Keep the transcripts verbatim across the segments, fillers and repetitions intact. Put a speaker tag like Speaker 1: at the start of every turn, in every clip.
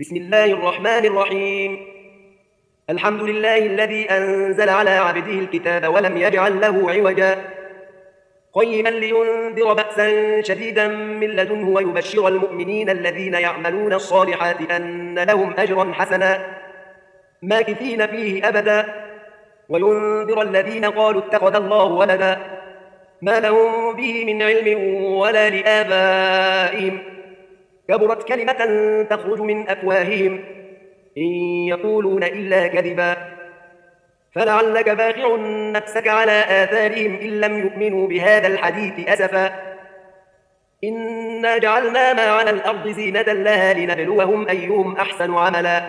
Speaker 1: بسم الله الرحمن الرحيم. الحمد لله الذي أنزل على عبده الكتاب ولم يجعل له عوجا قيما لينذر بأسا شديدا من لدنه ويبشر المؤمنين الذين يعملون الصالحات أن لهم أجرا حسنا ماكثين فيه أبدا وينذر الذين قالوا اتخذ الله ولدا ما لهم به من علم ولا لآبائهم كبرت كلمة تخرج من أفواههم إن يقولون إلا كذبا فلعلك باخع نفسك على آثارهم إن لم يؤمنوا بهذا الحديث أسفا إنا جعلنا ما على الأرض زينة لها لنبلوهم أيهم أحسن عملا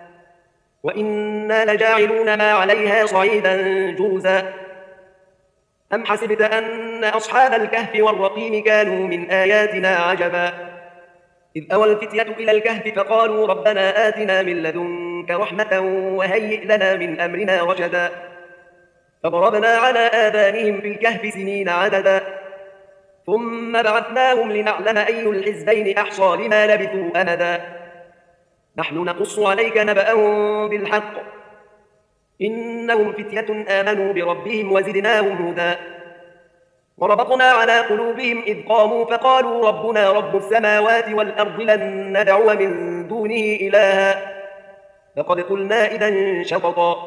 Speaker 1: وإنا لجاعلون ما عليها صعيدا جرزا أم حسبت أن أصحاب الكهف والرقيم كانوا من آياتنا عجبا إذ أوى الفتية إلى الكهف فقالوا ربنا آتنا من لدنك رحمة وهيئ لنا من أمرنا رشدا فضربنا على آذانهم في الكهف سنين عددا ثم بعثناهم لنعلم أي الحزبين أحصى لما لبثوا أمدا نحن نقص عليك نبأهم بالحق إنهم فتية آمنوا بربهم وزدناهم هدى وربطنا على قلوبهم إذ قاموا فقالوا ربنا رب السماوات والأرض لن ندعو من دونه إلها لقد قلنا إذا شططا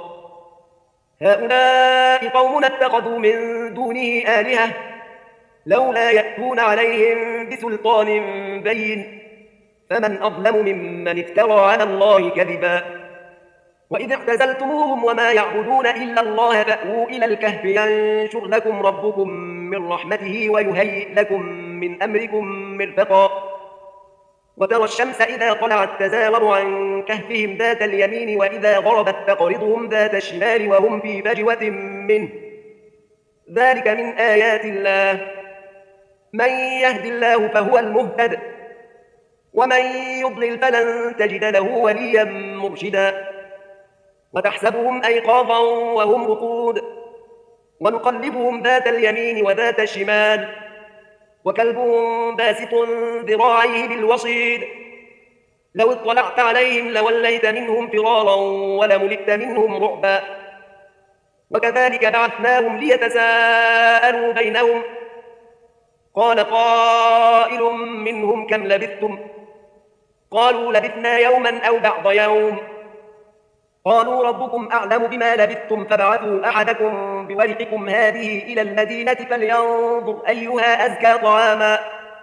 Speaker 1: هؤلاء قومنا اتخذوا من دونه آلهة لولا يأتون عليهم بسلطان بين فمن أظلم ممن افترى على الله كذبا وإذ اعتزلتموهم وما يعبدون إلا الله فأووا إلى الكهف ينشر لكم ربكم من رحمته ويهيئ لكم من أمركم مرفقا وترى الشمس إذا طلعت تزاور عن كهفهم ذات اليمين وإذا غربت تقرضهم ذات الشمال وهم في فجوة منه ذلك من آيات الله من يهد الله فهو المهتد ومن يضلل فلن تجد له وليا مرشدا وتحسبهم أيقاظا وهم رقود ونقلبهم ذات اليمين وذات الشمال وكلبهم باسط ذراعيه بالوصيد لو اطلعت عليهم لوليت منهم فرارا ولملئت منهم رعبا وكذلك بعثناهم ليتساءلوا بينهم قال قائل منهم كم لبثتم قالوا لبثنا يوما أو بعض يوم قالوا ربكم أعلم بما لبثتم فابعثوا أحدكم بورقكم هذه إلى المدينة فلينظر أيها أزكى طعاما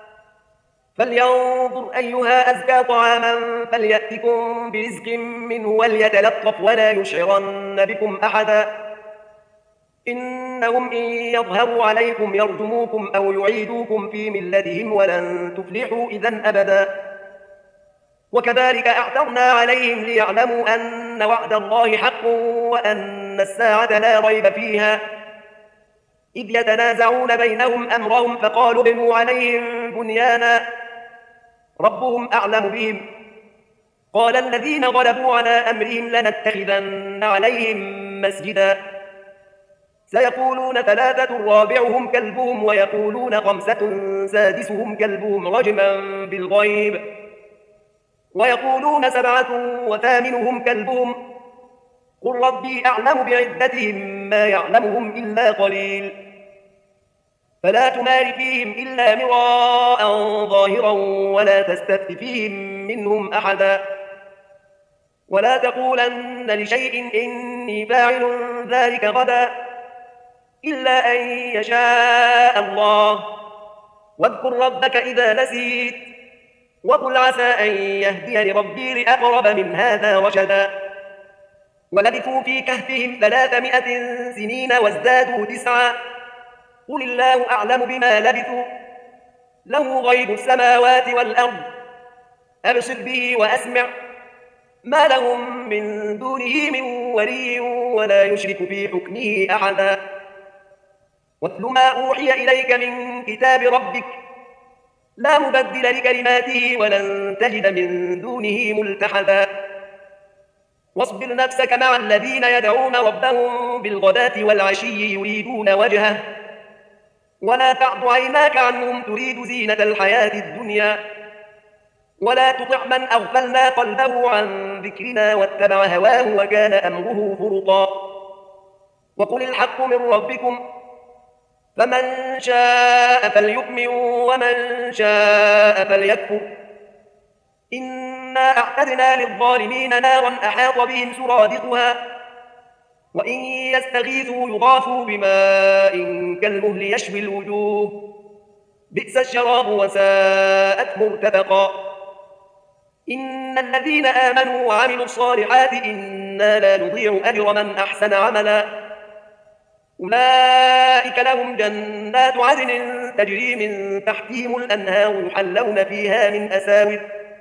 Speaker 1: فلينظر أيها أزكى طعاما فليأتكم برزق منه وليتلطف ولا يشعرن بكم أحدا إنهم إن يظهروا عليكم يرجموكم أو يعيدوكم في ملتهم ولن تفلحوا إذا أبدا وكذلك أعثرنا عليهم ليعلموا أن وعد الله حق وأن الساعة لا ريب فيها إذ يتنازعون بينهم أمرهم فقالوا ابنوا عليهم بنيانا ربهم أعلم بهم قال الذين غلبوا على أمرهم لنتخذن عليهم مسجدا سيقولون ثلاثة رابعهم كلبهم ويقولون خمسة سادسهم كلبهم رجما بالغيب ويقولون سبعة وثامنهم كلبهم قل ربي أعلم بعدتهم ما يعلمهم إلا قليل فلا تمار فيهم إلا مراء ظاهرا ولا تستفت فيهم منهم أحدا ولا تقولن لشيء إني فاعل ذلك غدا إلا أن يشاء الله واذكر ربك إذا نسيت وقل عسى أن يهدي لربي لأقرب من هذا رشدا ولبثوا في كهفهم ثلاثمائة سنين وازدادوا تسعا قل الله أعلم بما لبثوا له غيب السماوات والأرض أبصر به وأسمع ما لهم من دونه من ولي ولا يشرك في حكمه أحدا واتل ما أوحي إليك من كتاب ربك لا مبدل لكلماته ولن تجد من دونه ملتحدا واصبر نفسك مع الذين يدعون ربهم بالغداة والعشي يريدون وجهه ولا تعد عيناك عنهم تريد زينة الحياة الدنيا ولا تطع من أغفلنا قلبه عن ذكرنا واتبع هواه وكان أمره فرطا وقل الحق من ربكم فمن شاء فليؤمن ومن شاء فليكفر إنا أعتدنا للظالمين نارا أحاط بهم سرادقها وإن يستغيثوا يغاثوا بماء كالمهل يشوي الوجوه بئس الشراب وساءت مرتفقا إن الذين آمنوا وعملوا الصالحات إنا لا نضيع أجر من أحسن عملا أولئك لهم جنات عدن تجري من تحتهم الأنهار يحلون فيها من أساور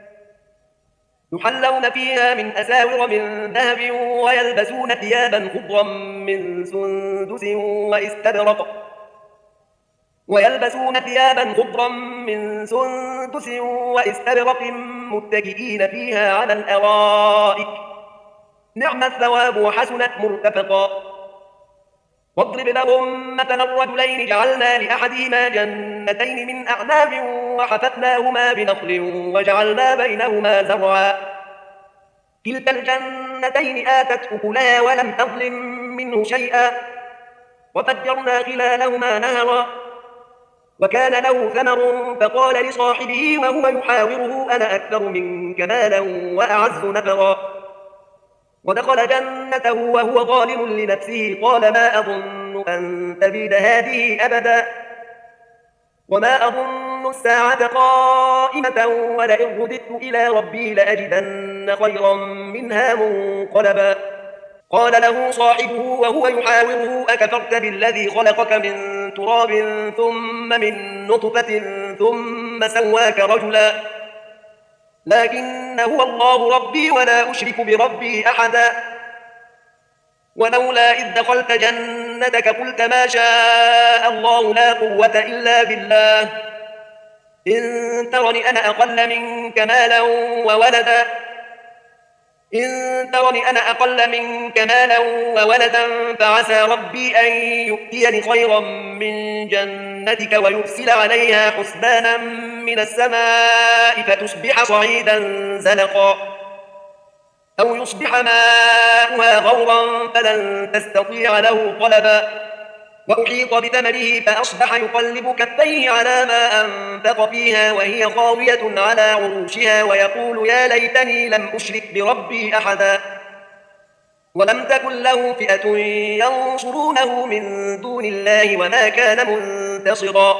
Speaker 1: يحلون فيها من أساور من ذهب ويلبسون ثيابا خضرا من سندس واستبرق ويلبسون ثيابا خضرا من سندس واستبرق متكئين فيها على الأرائك نعم الثواب وحسنت مرتفقا واضرب لهم مثلا الرجلين جعلنا لأحدهما جنتين من أعناب وحففناهما بنخل وجعلنا بينهما زرعا كلتا الجنتين آتت أكلها ولم تظلم منه شيئا وفجرنا خلالهما نهرا وكان له ثمر فقال لصاحبه وهو يحاوره أنا أكثر منك مالا وأعز نفرا ودخل جنته وهو ظالم لنفسه قال ما أظن أن تبيد هذه أبدا وما أظن الساعة قائمة ولئن رددت إلى ربي لأجدن خيرا منها منقلبا قال له صاحبه وهو يحاوره أكفرت بالذي خلقك من تراب ثم من نطفة ثم سواك رجلا لكن هو الله ربي ولا أشرك بربي أحدا ولولا إذ دخلت جنتك قلت ما شاء الله لا قوة إلا بالله إن ترني أنا أقل منك مالا وولدا إن ترني أنا أقل منك مالا وولدا فعسى ربي أن يؤتيني خيرا من جنتك ويرسل عليها حسبانا من السماء فتصبح صعيدا زلقا أو يصبح ماؤها غورا فلن تستطيع له طلبا وأحيط بثمره فأصبح يقلب كفيه على ما أنفق فيها وهي خاوية على عروشها ويقول يا ليتني لم أشرك بربي أحدا ولم تكن له فئة ينصرونه من دون الله وما كان منتصرا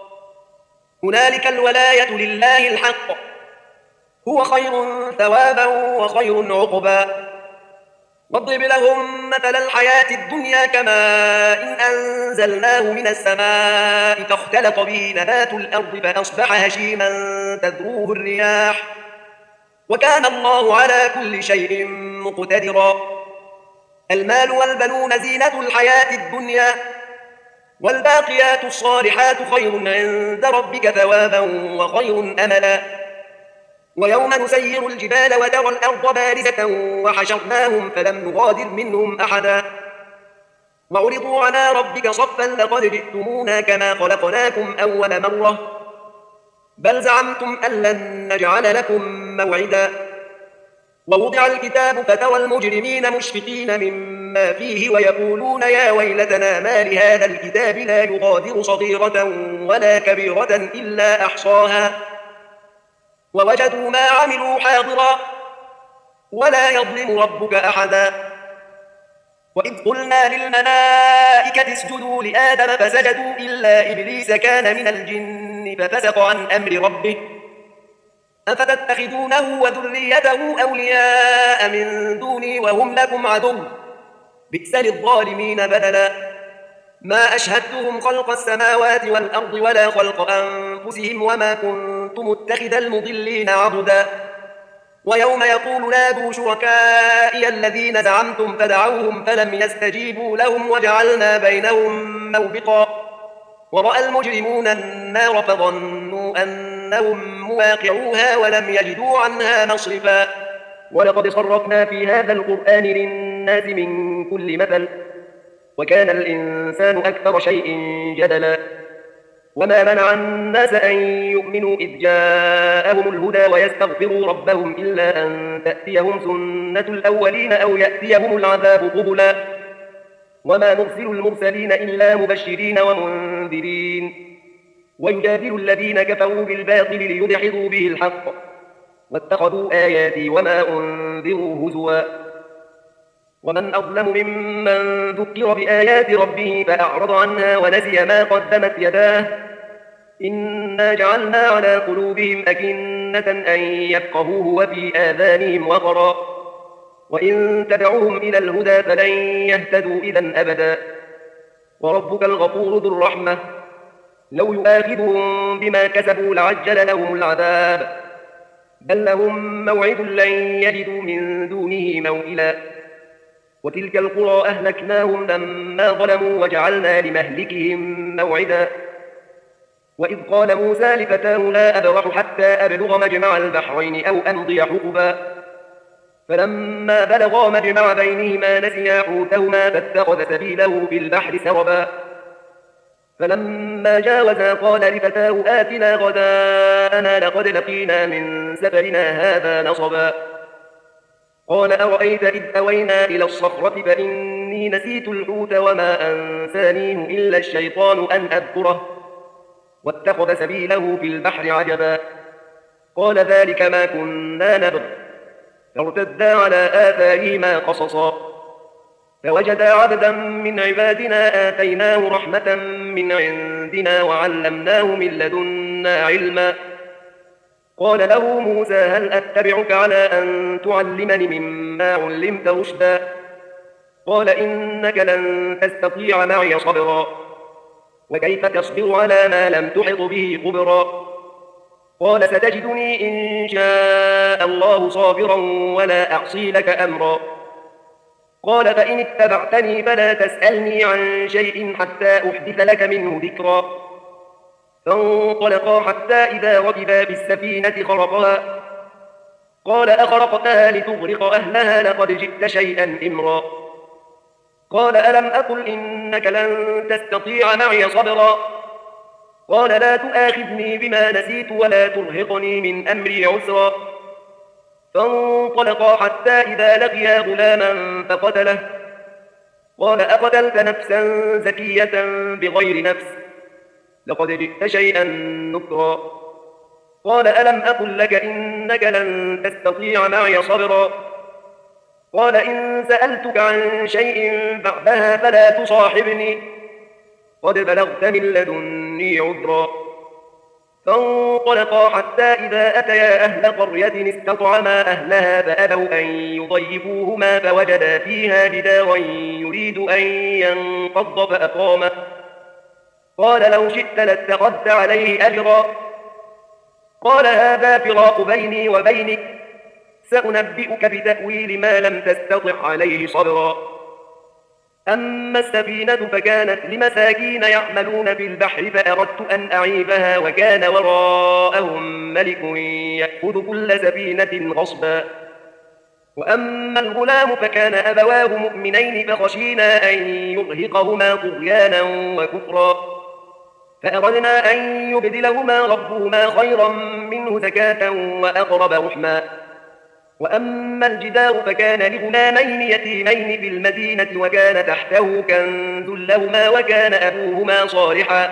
Speaker 1: هنالك الولاية لله الحق هو خير ثوابا وخير عقبا واضرب لهم مثل الحياة الدنيا كماء إن أنزلناه من السماء فاختلط به نبات الأرض فأصبح هشيما تذروه الرياح وكان الله على كل شيء مقتدرا المال والبنون زينة الحياة الدنيا والباقيات الصالحات خير عند ربك ثوابا وخير أملا ويوم نسير الجبال وترى الأرض بارزة وحشرناهم فلم نغادر منهم أحدا وعرضوا على ربك صفا لقد جئتمونا كما خلقناكم أول مرة بل زعمتم أن لن نجعل لكم موعدا ووضع الكتاب فترى المجرمين مشفقين مما فيه ويقولون يا ويلتنا ما لهذا الكتاب لا يغادر صغيرة ولا كبيرة إلا أحصاها ووجدوا ما عملوا حاضرا ولا يظلم ربك أحدا وإذ قلنا للملائكة اسجدوا لآدم فسجدوا إلا إبليس كان من الجن ففسق عن أمر ربه أفتتخذونه وذريته أولياء من دوني وهم لكم عدو بئس للظالمين بدلا ما أشهدتهم خلق السماوات والأرض ولا خلق أنفسهم وما كنت متخذ المضلين عضدا ويوم يقول نادوا شركائي الذين زعمتم فدعوهم فلم يستجيبوا لهم وجعلنا بينهم موبقا ورأى المجرمون النار فظنوا أنهم مواقعوها ولم يجدوا عنها مصرفا ولقد صرفنا في هذا القرآن للناس من كل مثل وكان الإنسان أكثر شيء جدلا وما منع الناس أن يؤمنوا إذ جاءهم الهدى ويستغفروا ربهم إلا أن تأتيهم سنة الأولين أو يأتيهم العذاب قبلا وما نرسل المرسلين إلا مبشرين ومنذرين ويجادل الذين كفروا بالباطل ليدحضوا به الحق واتخذوا آياتي وما أنذروا هزوا ومن أظلم ممن ذكر بآيات ربه فأعرض عنها ونسي ما قدمت يداه إنا جعلنا على قلوبهم أكنة أن يفقهوه وفي آذانهم وقرا وإن تدعوهم إلى الهدى فلن يهتدوا إذا أبدا وربك الغفور ذو الرحمة لو يؤاخذهم بما كسبوا لعجل لهم العذاب بل لهم موعد لن يجدوا من دونه موئلا وتلك القرى أهلكناهم لما ظلموا وجعلنا لمهلكهم موعدا وإذ قال موسى لفتاه لا أبرح حتى أبلغ مجمع البحرين أو أمضي حقبا فلما بلغا مجمع بينهما نسيا حوتهما فاتخذ سبيله في البحر سربا فلما جاوزا قال لفتاه آتنا غداءنا لقد لقينا من سفرنا هذا نصبا قال أرأيت إذ أوينا إلى الصخرة فإني نسيت الحوت وما أنسانيه إلا الشيطان أن أذكره واتخذ سبيله في البحر عجبا قال ذلك ما كنا نبغ فارتدا على آثارهما قصصا فوجدا عبدا من عبادنا آتيناه رحمة من عندنا وعلمناه من لدنا علما قال له موسى هل أتبعك على أن تعلمني مما علمت رشدا قال إنك لن تستطيع معي صبرا وكيف تصبر على ما لم تحط به خبرا قال ستجدني إن شاء الله صابرا ولا أعصي لك أمرا قال فإن اتبعتني فلا تسألني عن شيء حتى أحدث لك منه ذكرا فانطلقا حتى إذا ركبا بالسفينة خرقها قال أخرقتها لتغرق أهلها لقد جئت شيئا إمرا قال ألم أقل إنك لن تستطيع معي صبرا قال لا تؤاخذني بما نسيت ولا ترهقني من أمري عسرا فانطلقا حتى إذا لقيا غلاما فقتله قال أقتلت نفسا زكية بغير نفس لقد جئت شيئا نكرا قال ألم أقل لك إنك لن تستطيع معي صبرا قال إن سألتك عن شيء بعدها فلا تصاحبني قد بلغت من لدني عذرا فانطلقا حتى إذا أتيا أهل قرية استطعما أهلها فأبوا أن يضيفوهما فوجدا فيها جدارا يريد أن ينقض فأقامه قال لو شئت لاتخذت عليه أجرا قال هذا فراق بيني وبينك سأنبئك بتأويل ما لم تستطع عليه صبرا أما السفينة فكانت لمساكين يعملون في البحر فأردت أن أعيبها وكان وراءهم ملك يأخذ كل سفينة غصبا وأما الغلام فكان أبواه مؤمنين فخشينا أن يرهقهما طغيانا وكفرا فأردنا أن يبدلهما ربهما خيرا منه زكاة وأقرب رحما وأما الجدار فكان لغلامين يتيمين في المدينة وكان تحته كنز لهما وكان أبوهما صالحا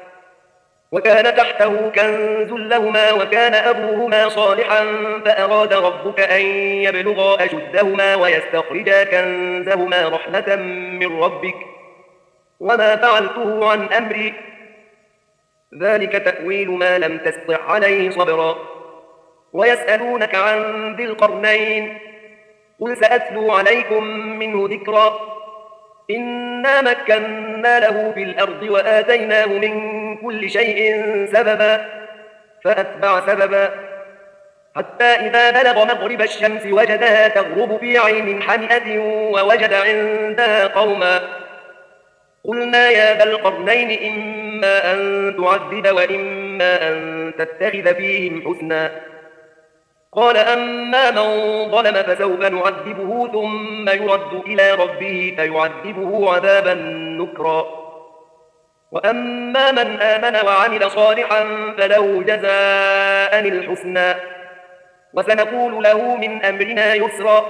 Speaker 1: وكان تحته كنز لهما وكان أبوهما صالحا فأراد ربك أن يبلغا أشدهما ويستخرجا كنزهما رحمة من ربك وما فعلته عن أمري ذلك تأويل ما لم تستطع عليه صبرا ويسألونك عن ذي القرنين قل سأتلو عليكم منه ذكرا إنا مكنا له في الأرض وآتيناه من كل شيء سببا فأتبع سببا حتى إذا بلغ مغرب الشمس وجدها تغرب في عين حمئة ووجد عندها قوما قلنا يا ذا القرنين إما أن تعذب وإما أن تتخذ فيهم حسنا قال أما من ظلم فسوف نعذبه ثم يرد إلى ربه فيعذبه عذابا نكرا وأما من آمن وعمل صالحا فله جزاء الحسنى وسنقول له من أمرنا يسرا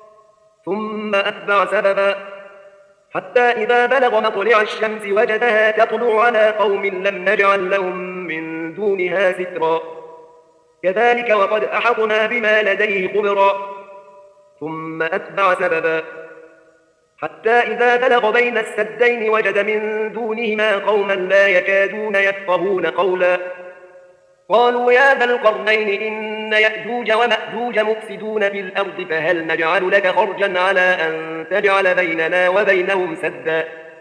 Speaker 1: ثم أتبع سببا حتى إذا بلغ مطلع الشمس وجدها تطلع على قوم لم نجعل لهم من دونها سترا كذلك وقد أحطنا بما لديه خبرا ثم أتبع سببا حتى إذا بلغ بين السدين وجد من دونهما قوما لا يكادون يفقهون قولا قالوا يا ذا القرنين إن يأجوج ومأجوج مفسدون في الأرض فهل نجعل لك خرجا على أن تجعل بيننا وبينهم سدا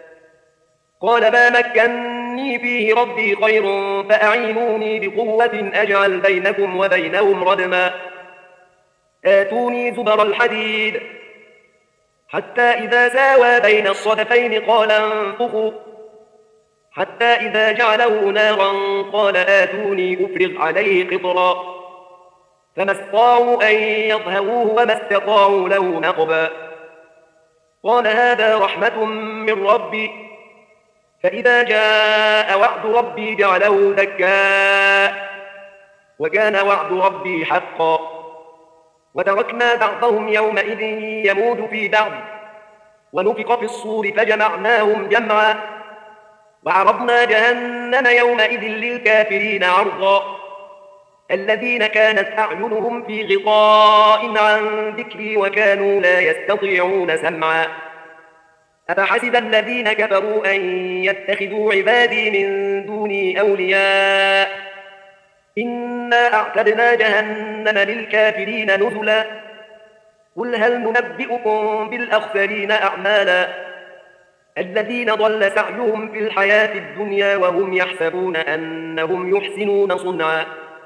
Speaker 1: قال ما مكني فيه ربي خير فأعينوني بقوة أجعل بينكم وبينهم ردما آتوني زبر الحديد حتى إذا ساوى بين الصدفين قال انفخوا حتى إذا جعله نارا قال آتوني أفرغ عليه قطرا فما استطاعوا أن يظهروه وما استطاعوا له نقبا قال هذا رحمة من ربي فإذا جاء وعد ربي جعله دكاء وكان وعد ربي حقا وتركنا بعضهم يومئذ يموج في بعض ونفخ في الصور فجمعناهم جمعا وعرضنا جهنم يومئذ للكافرين عرضا الذين كانت أعينهم في غطاء عن ذكري وكانوا لا يستطيعون سمعا أفحسب الذين كفروا أن يتخذوا عبادي من دوني أولياء إنا أعتدنا جهنم للكافرين نزلا قل هل ننبئكم بالأخسرين أعمالا الذين ضل سعيهم في الحياة الدنيا وهم يحسبون أنهم يحسنون صنعا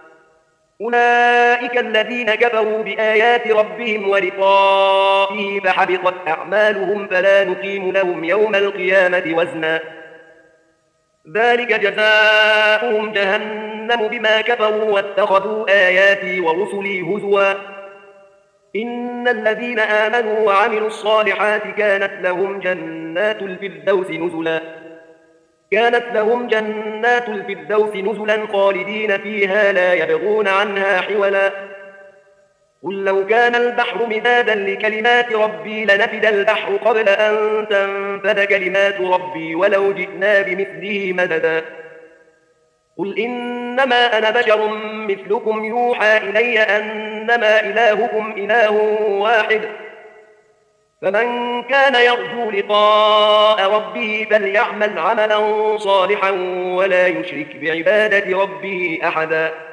Speaker 1: أولئك الذين كفروا بآيات ربهم ولقائه فحبطت أعمالهم فلا نقيم لهم يوم القيامة وزنا ذلك جزاؤهم جهنم بما كفروا واتخذوا آياتي ورسلي هزوا إن الذين آمنوا وعملوا الصالحات كانت لهم جنات الفردوس نزلا كانت لهم جنات الفردوس نزلا خالدين فيها لا يبغون عنها حولا قل لو كان البحر مدادا لكلمات ربي لنفد البحر قبل أن تنفد كلمات ربي ولو جئنا بمثله مددا قل إنما أنا بشر مثلكم يوحى إلي أنما إلهكم إله واحد فمن كان يرجو لقاء ربه فليعمل عملا صالحا ولا يشرك بعبادة ربه أحدا